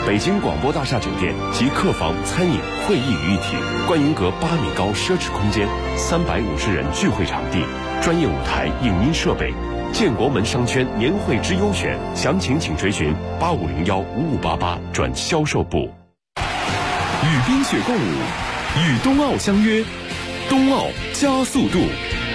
北京广播大厦酒店集客房、餐饮、会议于一体，观云阁8米高奢侈空间，350人聚会场地，专业舞台、影音设备。建国门商圈年会之优选，详情请垂询85015588转销售部。 与冰雪共舞，与冬奥相约，冬奥加速度。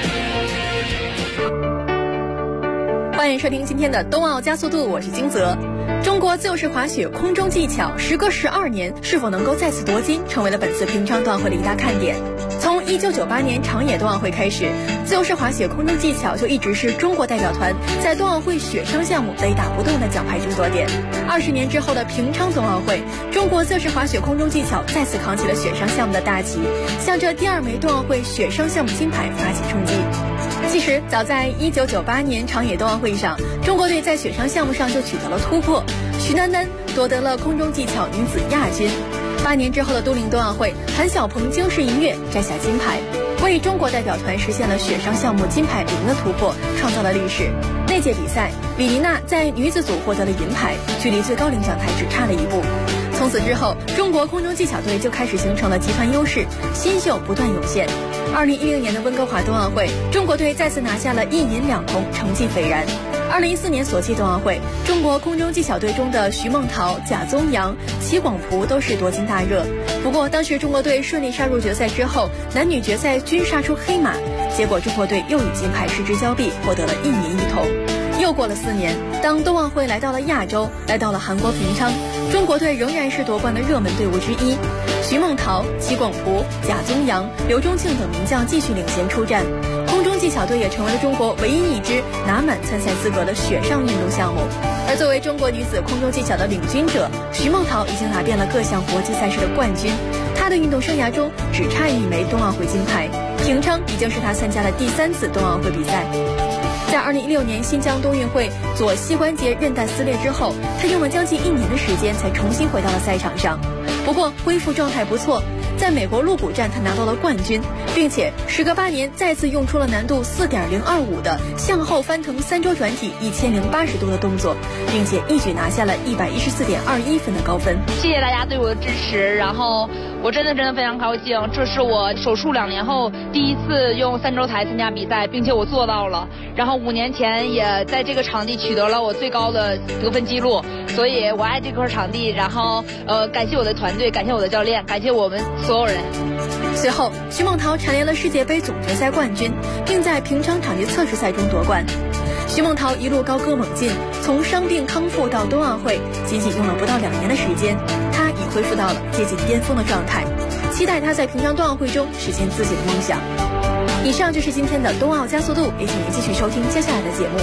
欢迎收听今天的冬奥加速度，我是金泽。中国自由式滑雪空中技巧时隔12年是否能够再次夺金，成为了本次平昌冬奥会的一大看点。从1998年长野冬奥会开始，自由式滑雪空中技巧就一直是中国代表团在冬奥会雪上项目雷打不动的奖牌争夺点。20年之后的平昌冬奥会，中国自由式滑雪空中技巧再次扛起了雪上项目的大旗，向着第2枚冬奥会雪上项目金牌发起冲击。其实早在1998年长野冬奥会上，中国队在雪上项目上就取得了突破，徐丹丹夺得了空中技巧女子亚军。8年之后的都灵冬奥会，韩晓鹏惊世一跃摘下金牌，为中国代表团实现了雪上项目金牌0的突破，创造了历史。那届比赛，李丽娜在女子组获得了银牌，距离最高领奖台只差了1步。从此之后，中国空中技巧队就开始形成了集团优势，新秀不断涌现。2010年的温哥华冬奥会，中国队再次拿下了1银2铜，成绩斐然。2014年索契冬奥会，中国空中技巧队中的徐梦桃、贾宗洋、齐广璞都是夺金大热。不过，当时中国队顺利杀入决赛之后，男女决赛均杀出黑马，结果中国队又以金牌失之交臂，获得了1银1铜。又过了4年，当冬奥会来到了亚洲，来到了韩国平昌，中国队仍然是夺冠的热门队伍之一。徐梦桃、齐广璞、贾宗洋、刘钟庆等名将继续领衔出战，空中技巧队也成为了中国唯一一支拿满参赛资格的雪上运动项目。而作为中国女子空中技巧的领军者，徐梦桃已经拿遍了各项国际赛事的冠军，她的运动生涯中只差1枚冬奥会金牌。平昌已经是她参加的第3次冬奥会比赛。在2016年新疆冬运会左膝关节韧带撕裂之后，她用了将近1年的时间才重新回到了赛场上。不过恢复状态不错，在美国鹿谷站她拿到了冠军，并且时隔8年再次用出了难度 4.025 的向后翻腾3周转体1080度的动作，并且一举拿下了114.21分的高分。 谢谢大家对我的支持，然后我真的非常高兴，这是我手术2年后第一次用3周台参加比赛，并且我做到了。然后5年前也在这个场地取得了我最高的得分记录，所以我爱这块场地。然后感谢我的团队，感谢我的教练，感谢我们所有人。 随后，徐梦桃蝉联了世界杯总决赛冠军，并在平昌场地测试赛中夺冠。徐梦桃一路高歌猛进，从伤病康复到冬奥会，仅仅用了不到2年的时间，她已恢复到了接近巅峰的状态。期待她在平昌冬奥会中实现自己的梦想。以上就是今天的冬奥加速度，也请您继续收听接下来的节目。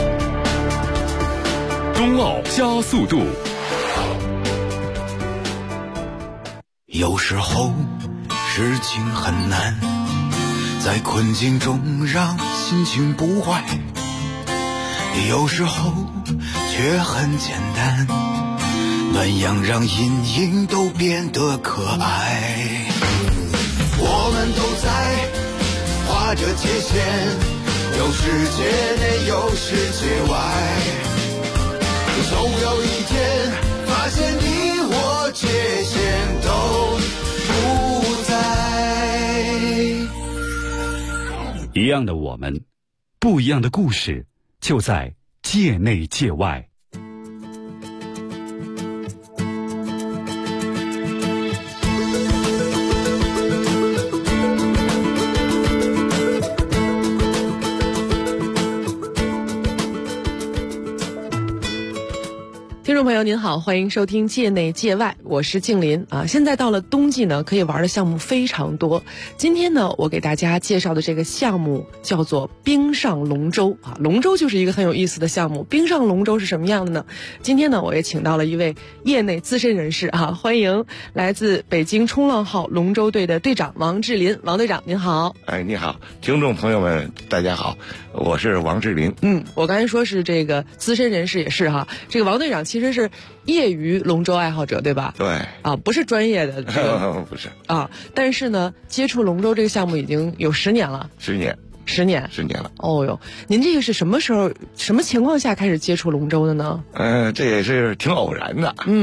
冬奥加速度。 有时候事情很难，在困境中让心情不坏，有时候却很简单，暖阳让阴影都变得可爱。我们都在划着界限，有世界内有世界外，总有一天发现你我界限都不在。 一样的我们，不一样的故事，就在界内界外。 听众朋友您好，欢迎收听界内界外，我是静林啊。现在到了冬季呢，可以玩的项目非常多。今天呢，我给大家介绍的这个项目叫做冰上龙舟啊。龙舟就是一个很有意思的项目，冰上龙舟是什么样的呢？今天呢，我也请到了一位业内资深人士啊，欢迎来自北京冲浪号龙舟队的队长王志林。王队长您好。 哎，你好，听众朋友们大家好，我是王志林。 我刚才说是这个资深人士也是哈，这个王队长其实是业余龙舟爱好者对吧？ 对啊，不是专业的不是啊，但是呢，接触龙舟这个项目已经有10年了。10年了。哦哟，您这个是什么时候、什么情况下开始接触龙舟的呢？ 这也是挺偶然的。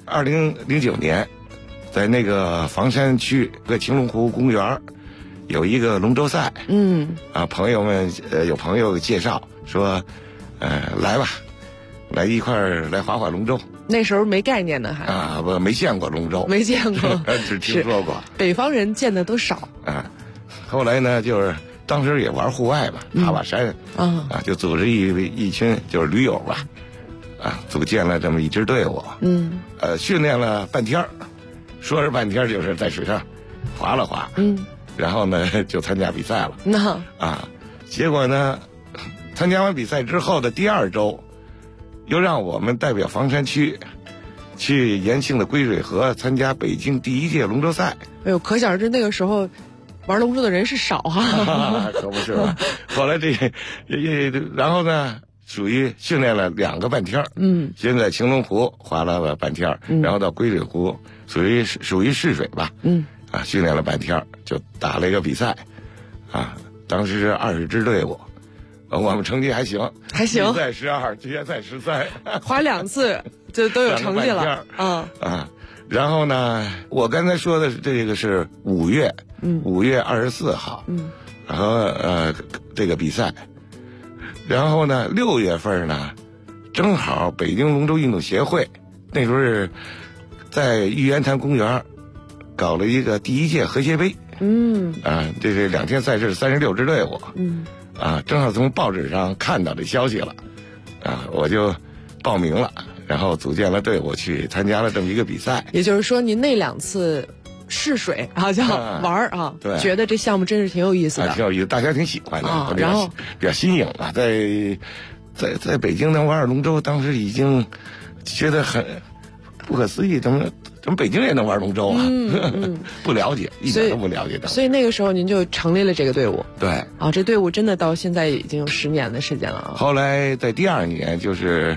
2009年，在那个房山区的青龙湖公园有一个龙舟赛。朋友们有朋友介绍说，来吧，来一块儿来划龙舟。 那时候没概念呢，还我没见过龙舟， 没见过， 只听说过。 北方人见的都少后来呢，就是当时也玩户外吧，爬山就组织一群就是驴友吧，组建了这么一支队伍。训练了半天，说是半天，就是在水上划了划。然后呢，就参加比赛了。结果呢，参加完比赛之后的第2周。又让我们代表房山区去延庆的归水河参加北京第1届龙舟赛。 哎呦，可想而知那个时候玩龙舟的人是少可不是嘛。后来然后呢，属于训练了2个半天。先在青龙湖划了半天，然后到归水湖，属于试水吧。训练了半天，就打了一个比赛。当时是20支队伍。我们成绩还行， 还行， 比赛12，决赛13， 划2次就都有成绩了。 然后呢，我刚才说的这个是5月，5月24号，然后这个比赛，然后呢6月份呢，正好北京龙舟运动协会那时候是在玉渊潭公园搞了一个第1届和谐杯。这是2天赛事，36支队伍。正好从报纸上看到这消息了，我就报名了，然后组建了队伍去参加了这么一个比赛。 也就是说，您那2次试水叫玩对， 觉得这项目真是挺有意思的， 挺有意思，大家挺喜欢的。 然后比较新颖啊，在北京能玩龙舟，当时已经觉得很不可思议，怎么北京也能玩龙舟啊？不了解，一点都不了解的。 所以那个时候您就成立了这个队伍。 对， 这队伍真的到现在已经有10年的时间了。 后来在第2年，就是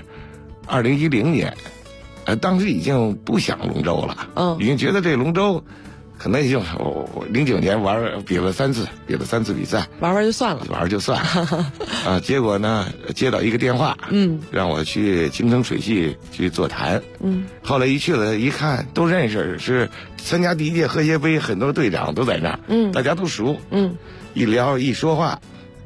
2010年，当时已经不想龙舟了，已经觉得这龙舟可能已经09年比了3次比赛， 玩就算了， 结果呢，接到一个电话，让我去京城水系去座谈。后来一去了，一看都认识，是参加第1届和谐杯，很多队长都在那儿，大家都熟。一聊一说话，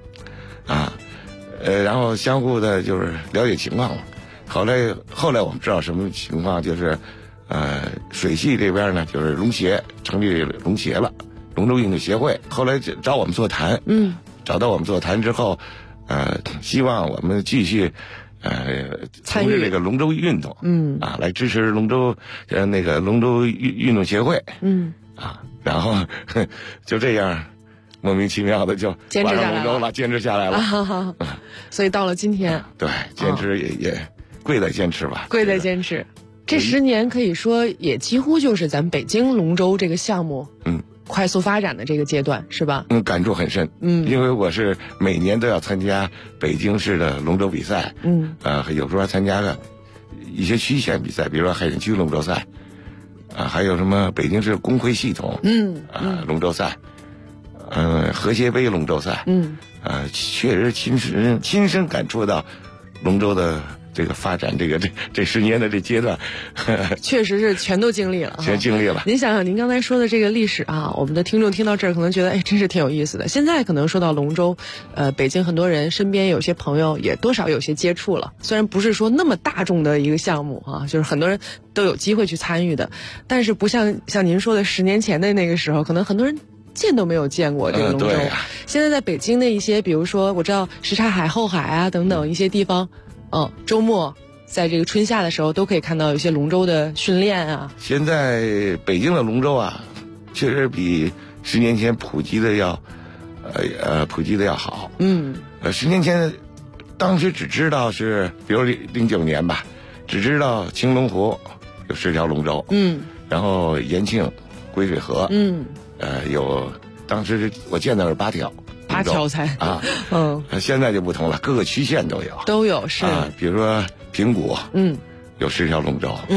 然后相互的就是了解情况了。后来我们知道什么情况，就是水系这边呢，就是龙协成立龙协了，龙舟运动协会。后来找我们座谈，找到我们座谈之后，希望我们继续参与这个龙舟运动，来支持龙舟那个龙舟运动协会，然后就这样莫名其妙的就玩上龙舟了，坚持下来了。 所以到了今天， 对，坚持也贵在坚持吧， 贵在坚持。这10年可以说也几乎就是咱北京龙舟这个项目快速发展的这个阶段，是吧？ 感触很深。因为我是每年都要参加北京市的龙舟比赛，有时候还参加了一些区县比赛，比如说海淀区龙舟赛，还有什么北京市工会系统龙舟赛，和谐杯龙舟赛，确实亲身感触到龙舟的这个发展，这10年的这阶段， 确实是全都经历了， 全经历了。 您想想，您刚才说的这个历史我们的听众听到这儿可能觉得，真是挺有意思的。现在可能说到龙舟，北京很多人身边有些朋友也多少有些接触了，虽然不是说那么大众的一个项目就是很多人都有机会去参与的，但是不像您说的10年前的那个时候，可能很多人见都没有见过这个龙舟。现在在北京的一些，比如说我知道什刹海、后海等等一些地方。周末在这个春夏的时候都可以看到有些龙舟的训练现在北京的龙舟确实比10年前普及的要好。10年前当时只知道是，比如09年吧，只知道青龙湖有10条龙舟，然后延庆、归水河，有当时我见到是8条。 8条才现在就不同了，各个区县都有， 是比如说平谷，有10条龙舟，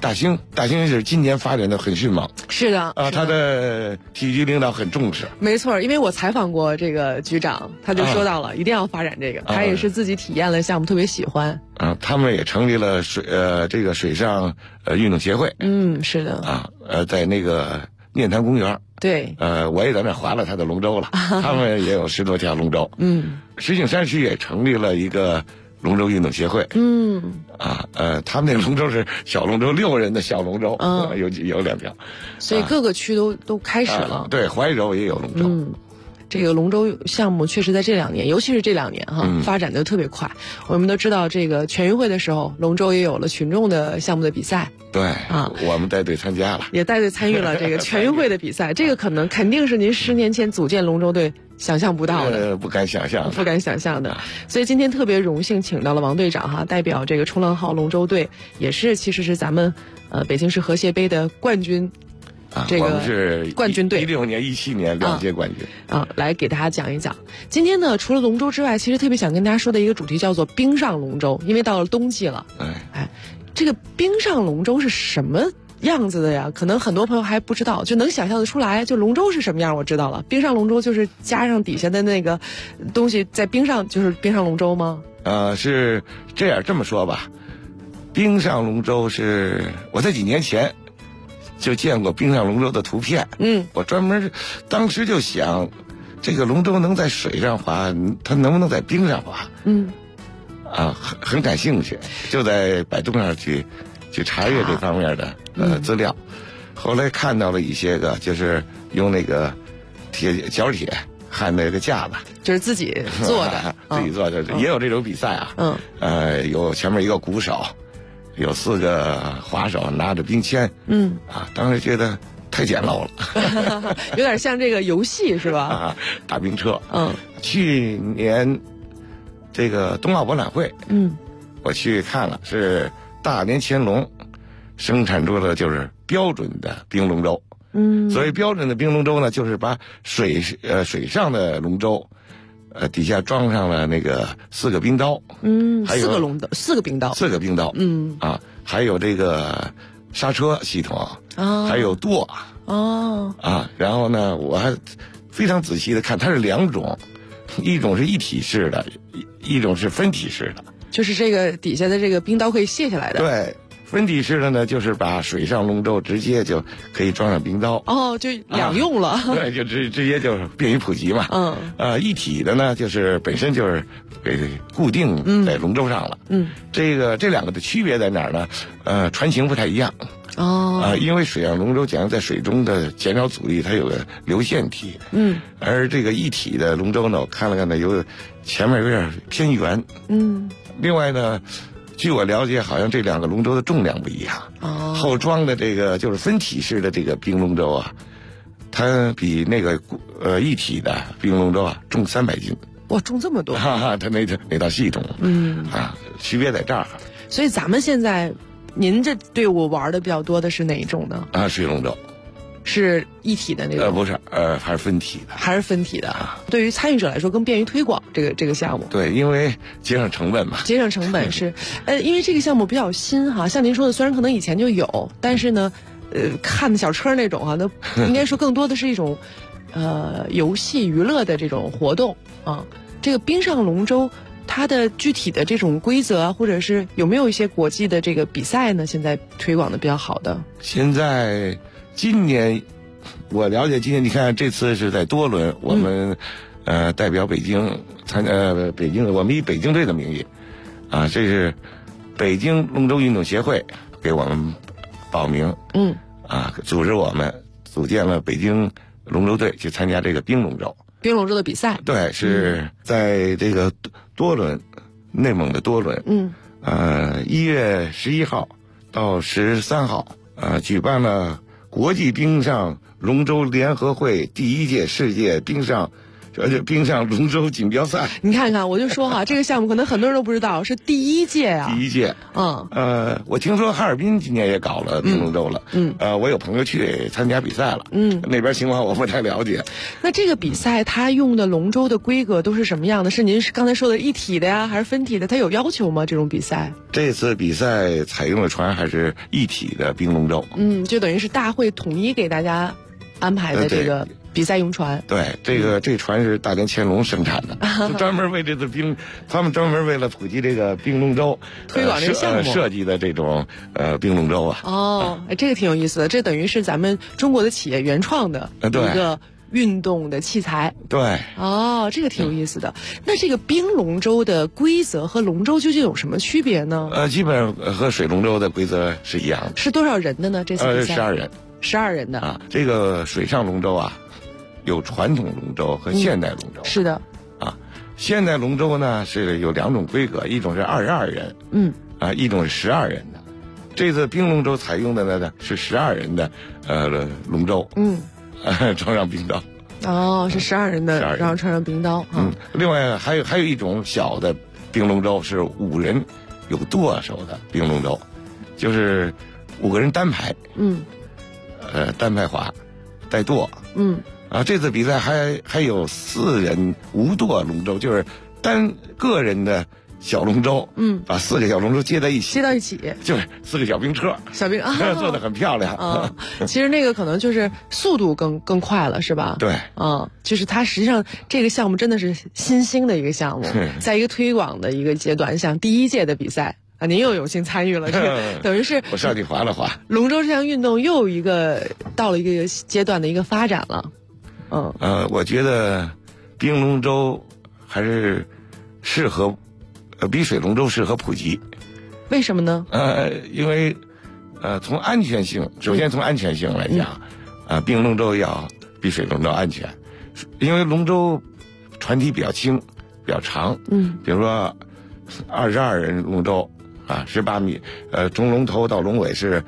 大兴是今年发展的很迅猛。 是的啊，他的体育局领导很重视。 没错，因为我采访过这个局长，他就说到了一定要发展这个，他也是自己体验了项目，特别喜欢。 他们也成立了这个水上运动协会。 是的。 在那个念坛公园。 对。 我也在那划了他的龙舟了。他们也有10多条龙舟。石景山区也成立了一个龙舟运动协会。他们那个龙舟是小龙舟，6人的小龙舟。有2条。 所以各个区都开始了。 对，怀柔也有龙舟。 这个龙舟项目确实在这2年，尤其是这2年发展的特别快。我们都知道，这个全运会的时候，龙舟也有了群众的项目的比赛。 对我们带队参加了， 也带队参与了这个全运会的比赛。这个肯定是您10年前组建龙舟队想象不到的， 不敢想象的。 所以今天特别荣幸请到了王队长代表这个冲浪号龙舟队，其实是咱们北京市和谐杯的冠军。 我们是冠军队 ，16年、17年2届冠军。 来给大家讲一讲。今天呢，除了龙舟之外，其实特别想跟大家说的一个主题叫做冰上龙舟，因为到了冬季了。这个冰上龙舟是什么样子的呀？可能很多朋友还不知道，就能想象得出来。就龙舟是什么样，我知道了。冰上龙舟就是加上底下的那个东西在冰上，就是冰上龙舟吗？ 是这么说吧。冰上龙舟是我在几年前就见过冰上龙舟的图片。我专门当时就想，这个龙舟能在水上滑，它能不能在冰上滑？很感兴趣，就在百度上去查阅这方面的资料。后来看到了一些个，就是用那个角铁焊那个架子， 就是自己做的， 自己做的，也有这种比赛啊。有前面一个鼓手，有4个滑手拿着冰签。当时觉得太简陋了， 有点像这个游戏是吧？ 大冰车。去年这个冬奥博览会，我去看了，是大连乾隆生产出的就是标准的冰龙舟。所谓标准的冰龙舟呢，就是把水上的龙舟，底下装上了那个4个冰刀。还有 4个冰刀。 还有这个刹车系统。还有舵。然后呢，我还非常仔细的看，它是2种，一种是一体式的，一种是分体式的。 就是这个底下的这个冰刀可以卸下来的。 对，分体式的呢，就是把水上龙舟直接就可以装上冰刀。 就两用了。 对，就直接就是便于普及嘛。一体的呢，就是本身就是给固定在龙舟上了。这2个的区别在哪儿呢？船型不太一样。因为水上龙舟讲在水中的减少阻力，它有个流线体。而这个一体的龙舟呢，我看了看呢，前面有点偏圆。另外呢，据我了解，好像这2个龙舟的重量不一样。后装的这个就是分体式的这个冰龙舟它比那个一体的冰龙舟重300斤。 哇，重这么多！ 它那套系统。区别在这儿。 所以咱们现在。您这队伍玩的比较多的是哪一种呢？ 水龙舟， 是一体的那种？ 不是，还是分体的。 还是分体的。对于参与者来说，更便于推广这个项目。 对，因为节省成本嘛。 节省成本是，因为这个项目比较新像您说的，虽然可能以前就有，但是呢，看小车那种那应该说更多的是一种，游戏娱乐的这种活动这个冰上龙舟。它的具体的这种规则或者是有没有一些国际的这个比赛呢？现在推广的比较好的。 现在今年我了解，今年你看这次是在多伦，我们代表北京北京，我们以北京队的名义这是北京龙舟运动协会给我们报名，组织我们组建了北京龙舟队去参加这个冰龙舟。 冰龙舟的比赛。 对，是在这个多伦，内蒙的多伦。1月11号到13号，举办了国际冰上龙舟联合会第1届世界冰上冰上龙舟锦标赛。 你看看，我就说哈，这个项目可能很多人都不知道，是第1届啊。 第1届。我听说哈尔滨今年也搞了冰龙舟了。我有朋友去参加比赛了。那边情况我不太了解。 那这个比赛它用的龙舟的规格都是什么样的？是您刚才说的一体的呀，还是分体的？它有要求吗？这种比赛？ 这次比赛采用的船还是一体的冰龙舟。 就等于是大会统一给大家安排的这个比赛用船。 对，这船是大连乾隆生产的，专门为这次他们专门为了普及这个冰龙舟推广这个项目设计的这种冰龙舟啊。 这个挺有意思的，这等于是咱们中国的企业原创的一个运动的器材。 对。 这个挺有意思的。那这个冰龙舟的规则和龙舟究竟有什么区别呢？ 基本上和水龙舟的规则是一样的。 是多少人的呢？这次比赛 12人。 12人的啊。 这个水上龙舟啊，有传统龙舟和现代龙舟。 是的。 现代龙舟呢是有2种规格，一种是22人，一种是12人的。这次冰龙舟采用的呢是12人的龙舟，装上冰刀。 是12人的，然后穿上冰刀。 另外还有一种小的冰龙舟是5人有舵手的冰龙舟，就是5个人单排，单排划，带舵。这次比赛还有4人无舵龙舟，就是个人的小龙舟，把4个小龙舟接到一起，就是4个小冰车，做得很漂亮。 其实那个可能就是速度更快了，是吧？ 对。 就是它实际上这个项目真的是新兴的一个项目，在一个推广的一个阶段，像第1届的比赛。您又有幸参与了，这个等于是我上去划了划。 龙舟这项运动又到了一个阶段的一个发展了。 我觉得冰龙舟还是适合，比水龙舟适合普及。 为什么呢？ 因为从安全性，首先从安全性来讲，冰龙舟要比水龙舟安全，因为龙舟船体比较轻，比较长。比如说22人龙舟18米，从龙头到龙尾是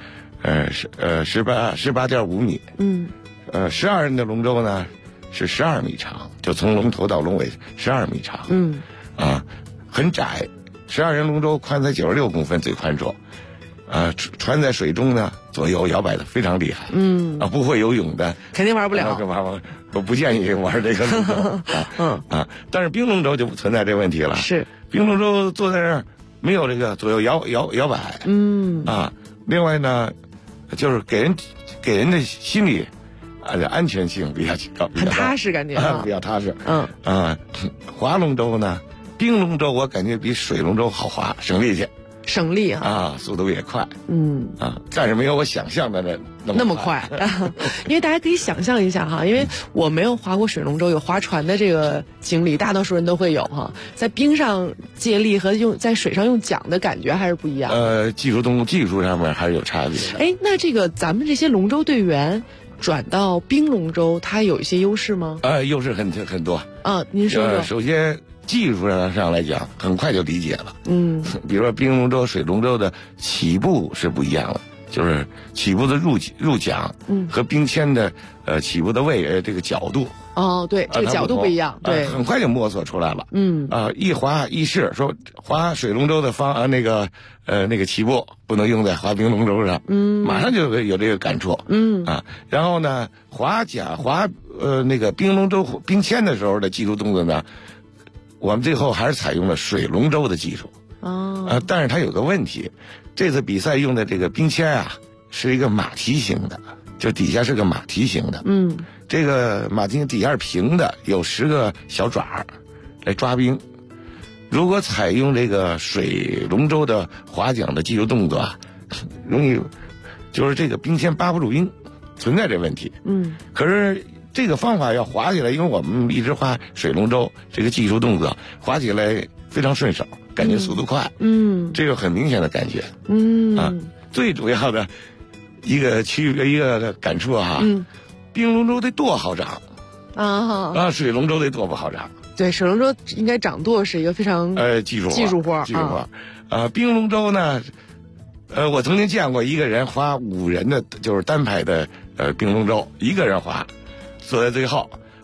18.5米。12人的龙舟呢是12米长，就从龙头到龙尾12米长。很窄。12人龙舟宽才96公分，最宽处。船在水中呢左右摇摆的非常厉害。不会游泳的肯定玩不了。 我不建议玩这个龙舟。但是冰龙舟就不存在这问题了。 是。 冰龙舟坐在那儿没有这个左右摇摆。另外呢，就是给人的心理安全性比较高， 很踏实感觉。 比较踏实。划龙舟呢，冰龙舟我感觉比水龙舟好划，省力气。速度也快。但是没有我想象的那么快。因为大家可以想象一下哈，因为我没有划过水龙舟，有划船的这个经历，大多数人都会有哈。在冰上借力和在水上用桨的感觉还是不一样。 技术上面还是有差别的。 那这个咱们这些龙舟队员转到冰龙舟，它有一些优势吗？ 优势很多。 您说说。 首先技术上来讲，很快就理解了。比如说冰龙舟、水龙舟的起步是不一样的，就是起步的入桨，和冰铅的起步的这个角度。 对，这个角度不一样。对， 很快就摸索出来了。一划一试，说划水龙舟的那个起步不能用在划冰龙舟上。马上就有这个感触。然后呢，划那个冰龙舟冰铅的时候的技术动作呢，我们最后还是采用了水龙舟的技术。但是它有个问题，这次比赛用的这个冰铅是一个马蹄形的，就底下是个马蹄形的。这个马蹄底下是平的，有10个小爪来抓冰。如果采用这个水龙舟的划桨的技术动作容易就是这个冰铅扒不住冰，存在这问题。可是这个方法要划起来，因为我们一直划水龙舟，这个技术动作划起来非常顺手，感觉速度快。这个很明显的感觉。最主要的一个感触冰龙舟的舵好长水龙舟的舵不好长。 对，水龙舟应该掌舵是一个非常技术活。 冰龙舟呢，我曾经见过一个人划5人的，就是单排的冰龙舟，一个人划，坐在最后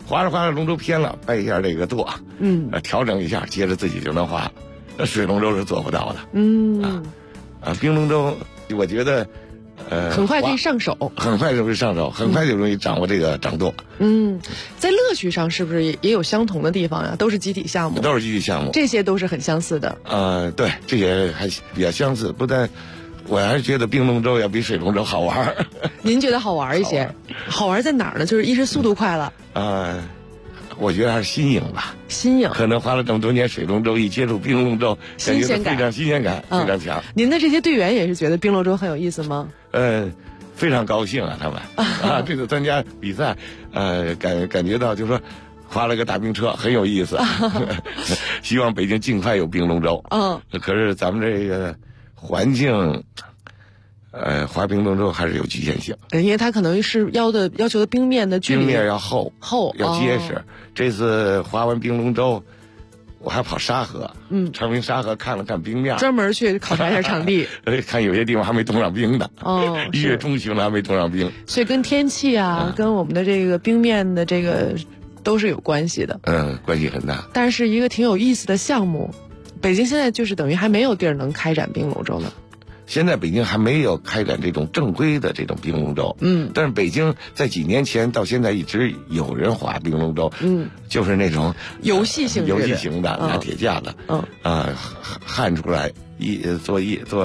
划着划着龙舟偏了，掰一下这个舵，调整一下，接着自己就能划。那水龙舟是做不到的。冰龙舟，我觉得。 很快可以上手， 很快就会上手，很快就容易掌握这个掌舵。 在乐趣上是不是也有相同的地方呀？都是集体项目， 都是集体项目， 这些都是很相似的。 对，这些还比较相似，不但我还是觉得冰龙舟要比水龙舟好玩。 您觉得好玩一些？好玩在哪儿呢？就是一是速度快了。 我觉得还是新颖吧， 新颖。 可能花了这么多年水龙舟，一接触冰龙舟， 新鲜感非常新鲜感，非常强。 您的这些队员也是觉得冰龙舟很有意思吗？ 非常高兴啊，他们这次参加比赛，感觉到就是说，划了个大冰车很有意思。希望北京尽快有冰龙舟。可是咱们这个环境。划冰龙舟还是有局限性， 因为它可能是要求的冰面的距离， 冰面要厚，要结实。这次划完冰龙舟，我还跑沙河，长滨沙河看了看冰面， 专门去考察一下场地， 看有些地方还没冻上冰呢。1月中旬了还没冻上冰， 所以跟天气跟我们的这个冰面的这个都是有关系的。 关系很大。 但是一个挺有意思的项目，北京现在就是等于还没有地儿能开展冰龙舟呢。 现在北京还没有开展这种正规的这种冰龙舟，但是北京在几年前到现在一直有人划冰龙舟，就是那种游戏型的，拿铁架的，焊出来坐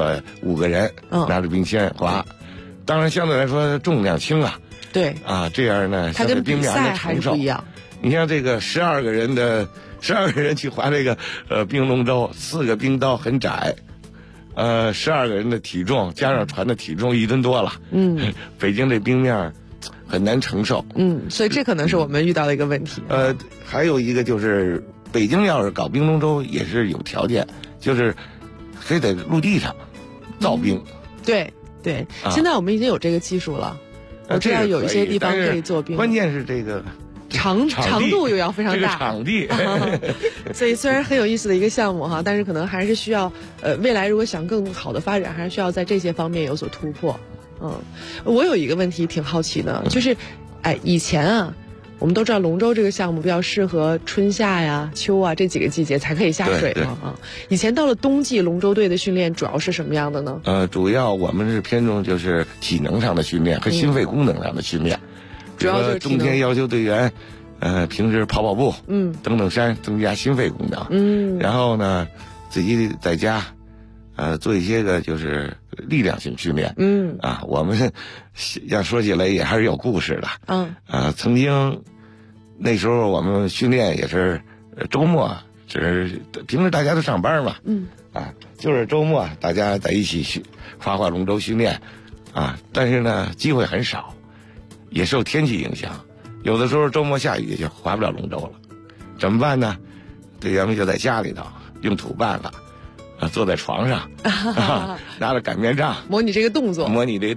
5个人，拿着冰签划，当然相对来说重量轻啊， 对这样呢， 它跟冰面还是不一样。 你像这个12个人去划这个冰龙舟，4个冰刀很窄。12个人的体重加上船的体重1吨多了，北京这冰面很难承受， 所以这可能是我们遇到的一个问题。 还有一个就是北京要是搞冰龙舟也是有条件，就是非得陆地上造冰。 对，现在我们已经有这个技术了，我知道有一些地方可以做冰， 关键是这个。 长度又要非常大， 这个场地， 所以虽然很有意思的一个项目但是可能还是需要未来如果想更好的发展，还是需要在这些方面有所突破。我有一个问题挺好奇的，就是以前我们都知道龙舟这个项目比较适合春夏呀、秋这几个季节才可以下水嘛以前到了冬季，龙舟队的训练主要是什么样的呢？ 主要我们是偏重就是体能上的训练和心肺功能上的训练。 主要就是冬天要求队员，平时跑步，登山，增加心肺功能，然后呢，自己在家，做一些个就是力量性训练，我们要说起来也还是有故事的，曾经那时候我们训练也是周末，就是平时大家都上班嘛，就是周末大家在一起划龙舟训练，但是呢机会很少。也受天气影响，有的时候周末下雨就划不了龙舟了，怎么办呢？队员们就在家里头用土办了，坐在床上，拿着擀面杖模拟这个动作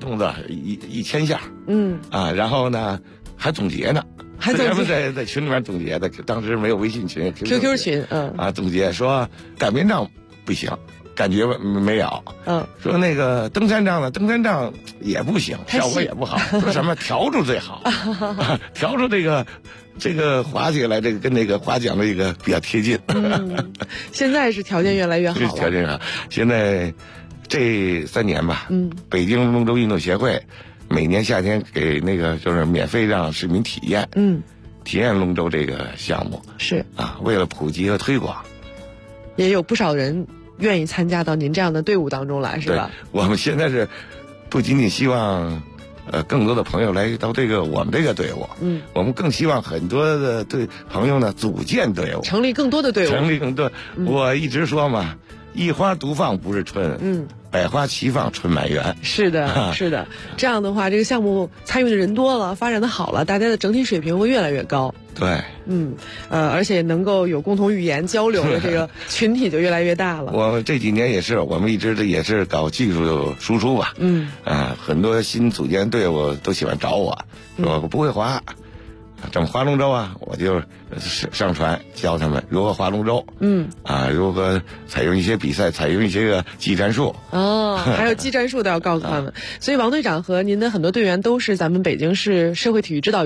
1000下，然后呢还总结呢， 还总结在群里面总结的，当时没有微信群 ，QQ 群， 总结说擀面杖不行。感觉没有，说那个登山杖呢，登山杖也不行，效果也不好。说什么笤帚最好，笤帚这个划起来，这个跟那个划桨的一个比较贴近。 现在是条件越来越好了。 条件好，现在这3年吧，北京龙舟运动协会每年夏天给那个就是免费让市民体验，体验龙舟这个项目是为了普及和推广， 也有不少人愿意参加到您这样的队伍当中来，是吧？ 我们现在是不仅仅希望更多的朋友来到我们这个队伍，我们更希望很多的朋友呢组建队伍， 成立更多的队伍。 我一直说嘛，一花独放不是春，百花齐放春满园。 是的，是的。这样的话，这个项目参与的人多了，发展的好了，大家的整体水平会越来越高。 对， 而且能够有共同语言交流的这个群体就越来越大了。 我这几年也是，我们一直也是搞技术输出吧。很多新组建队伍都喜欢找我，说我不会划，怎么划龙舟啊？我就上船教他们如何划龙舟。如何采用一些比赛，采用一些个技战术。 还有技战术都要告诉他们。所以王队长和您的很多队员都是咱们北京市社会体育指导员。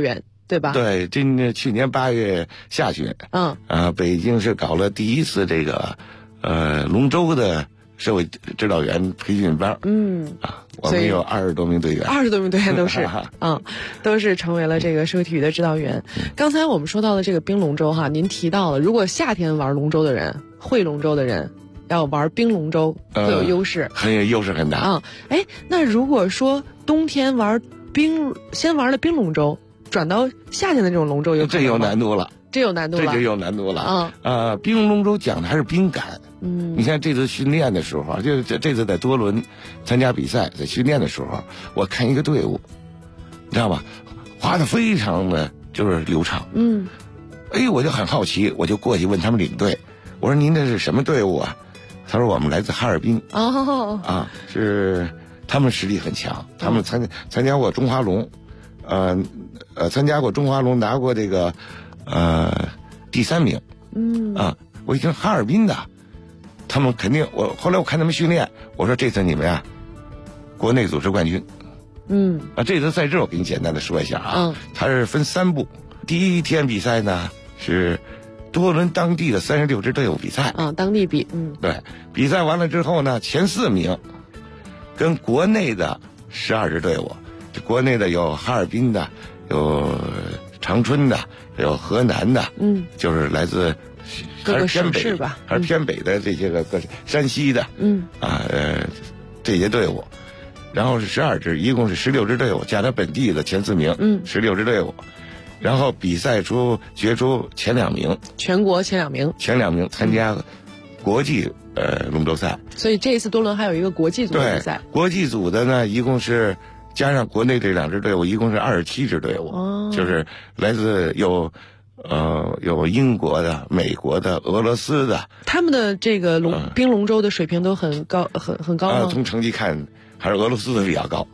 对吧？ 对，去年8月下旬，北京是搞了第一次这个龙舟的社会指导员培训班。我们有20多名队员 ，20多名队员都是都是成为了这个社会体育的指导员。刚才我们说到的这个冰龙舟哈，您提到了，如果夏天玩龙舟的人，会龙舟的人要玩冰龙舟会有优势， 很有优势很大那如果说冬天先玩了冰龙舟，转到夏天的这种龙舟， 这有难度了。 这有难度了， 这就有难度了。冰龙舟讲的还是冰感。你看这次训练的时候，就这次在多伦参加比赛，在训练的时候，我看一个队伍，你知道吧，滑得非常的就是流畅。我就很好奇，我就过去问他们领队，我说您这是什么队伍啊？他说我们来自哈尔滨。是他们实力很强，他们参加过中华龙，参加过中华龙，拿过这个。第3名。我一听哈尔滨的，他们肯定，后来我看他们训练，我说这次你们呀，国内组织冠军。这次赛制我给你简单的说一下它是分3步。第一天比赛呢是多伦当地的36支队伍比赛。 当地比。 对，比赛完了之后呢，前4名跟国内的12支队伍，国内的有哈尔滨的，有长春的，有河南的，就是来自各个省市吧， 还是偏北的这些个山西的，这些队伍，然后是12支，一共是16支队伍，加上本地的前4名，16支队伍，然后比赛决出前2名， 全国前2名参加国际龙舟赛。 所以这一次多伦还有一个国际组的比赛， 国际组的呢，一共是。加上国内这2支队伍，一共是27支队伍，就是来自有英国的、美国的、俄罗斯的。他们的这个冰龙舟的水平都很高，很高吗？ 从成绩看，还是俄罗斯的比较高。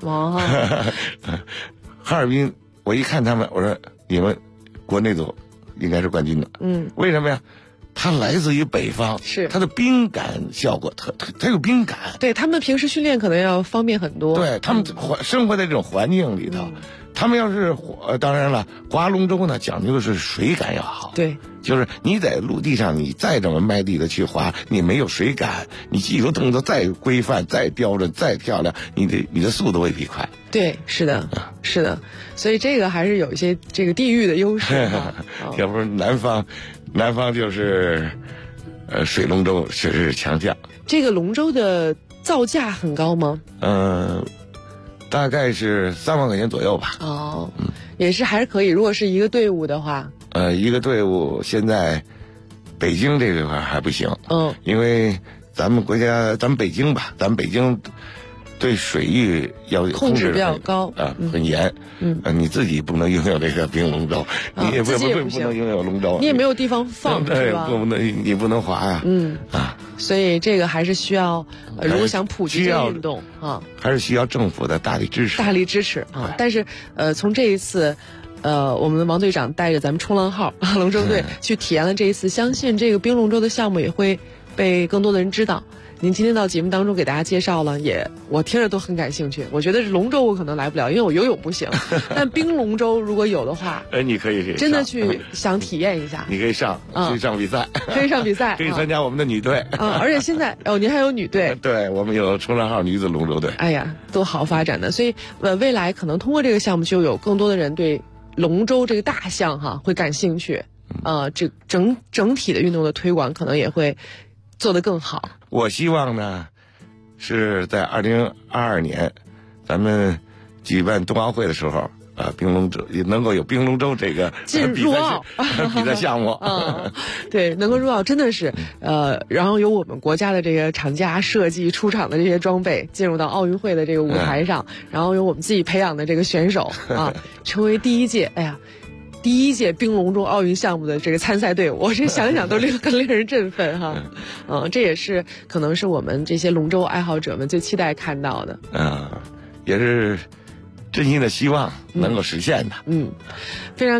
哈尔滨，我一看他们，我说你们国内组应该是冠军的。为什么呀？它来自于北方， 是它的冰感效果，它有冰感。 对，他们平时训练可能要方便很多。 对，他们生活在这种环境里头，他们要是当然了，划龙舟呢讲究的是水感要好。 对， 就是你在陆地上，你再怎么卖力的去划，你没有水感，你技术动作再规范、再标准、再漂亮，你的速度未必快。 对，是的，是的，所以这个还是有一些这个地域的优势。 要不是南方就是水龙舟是强项。 这个龙舟的造价很高吗？ 大概是3万块钱左右吧。 也是还是可以。如果是一个队伍的话， 一个队伍现在北京这块还不行。因为咱们北京吧，咱们北京对水域要控制比较高很严。你自己不能拥有这个冰龙舟，你也不能拥有龙舟， 你也没有地方放， 对吧？你不能划呀。 所以这个还是需要，如果想普及这个运动还是需要政府的大力支持。 但是从这一次，我们的王队长带着咱们冲浪号龙舟队去体验了这一次，相信这个冰龙舟的项目也会被更多的人知道。您今天到节目当中给大家介绍了，我听着都很感兴趣。我觉得是龙舟我可能来不了，因为我游泳不行。但冰龙舟如果有的话， 你可以真的去想体验一下。 你可以上比赛， 可以上比赛， 可以参加我们的女队。 而且现在您还有女队， 对，我们有冲浪号女子龙舟队。 哎呀，多好发展的！所以未来可能通过这个项目，就有更多的人对龙舟这个大项会感兴趣。这整体的运动的推广可能也会做得更好。 我希望呢，是在2022年，咱们举办冬奥会的时候，冰龙舟也能够有冰龙舟这个入奥比赛项目。 对，能够入奥真的是然后有我们国家的这个厂家设计出厂的这些装备进入到奥运会的这个舞台上，然后有我们自己培养的这个选手成为第一届冰龙舟奥运项目的这个参赛队伍，我这想想都令人振奋哈。这也是可能是我们这些龙舟爱好者们最期待看到的。 也是真心的希望能够实现的。 非常